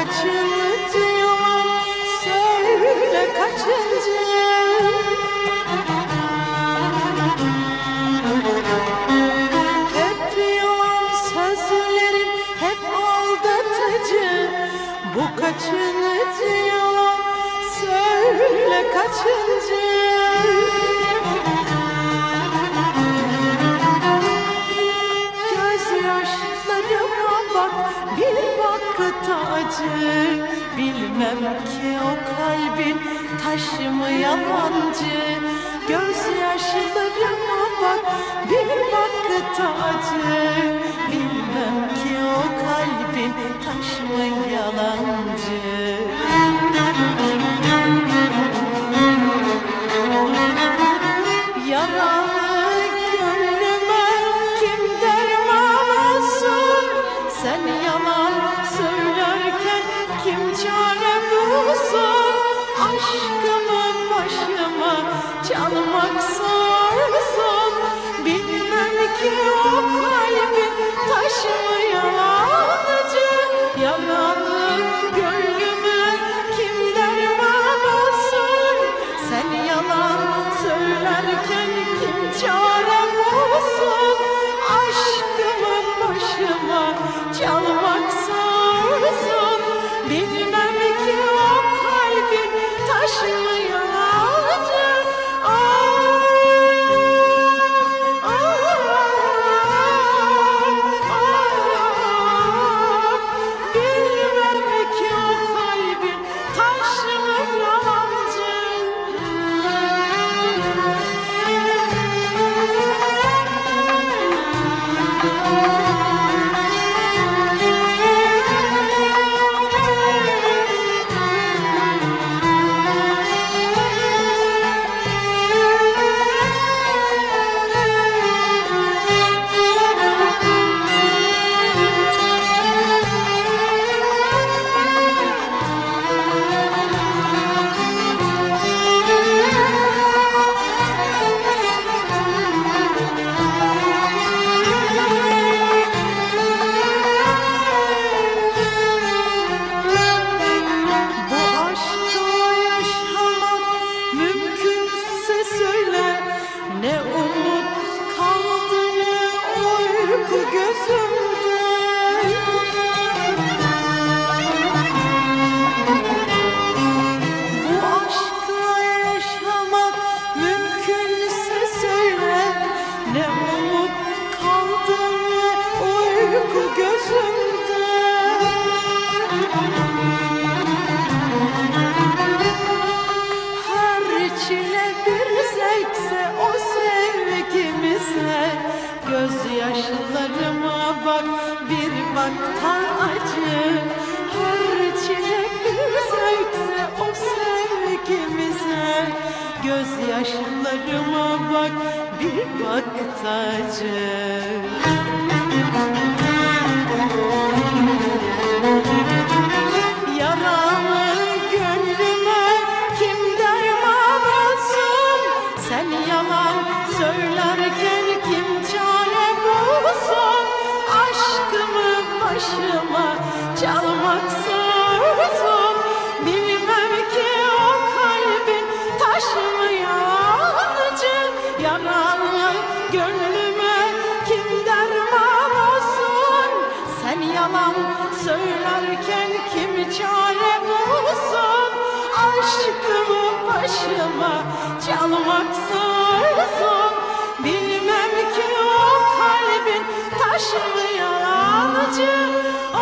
kaçıncı yalan, söyle kaçıncı. Hep yalan sözlerin, hep aldatıcı. Bu kaçıncı yalan, söyle kaçıncı. Gözyaşlarıma bak, bir vakit acı. Bilmem ki o kalbin taş mı yalancı. Gözyaşlarıma bak, bir vakit acı. Bilmem ki o kalbin taş mı yalancı. Yaralı gönlüme kim derman olsun? Sen yalan söylerken kim çare bulsun? Aşkımı başıma çalmak sorsun. Bilmem ki o kalbin taş mı yalancı. Yaralı gönlüme kim derman olsun? Sen yalan söylerken kim çare bulsun? Aşkımı başıma çalmak sorsun. Bilmem ki o kalbin taş mı yalancı. Bilmem ki o kalbin taş mı yalancı. Ne umut kaldı ne uyku gözümde. Bu aşkla yaşamak mümkünse söyle. Ne umut kaldı ne uyku gözümde. Her çile bir zevkse o sevgimize. Gözyaşlarıma bak, bir bakta acı. Her çile bir zevkse o sevgimize. Gözyaşlarıma bak, bir bakta acı. Yaralı gönlüme kim derman olsun? Sen yalan söylerken kim çare bulsun? Aşkımı başıma çalmak sorsun. Bilmem ki o kalbin taş mı yalancı. Yaralı gönlüme kim derman olsun? Sen yalan söylerken kim çare bulsun? Aşkımı başıma çalmak sorsun. Bilmem ki o kalbin taş mı yalancı.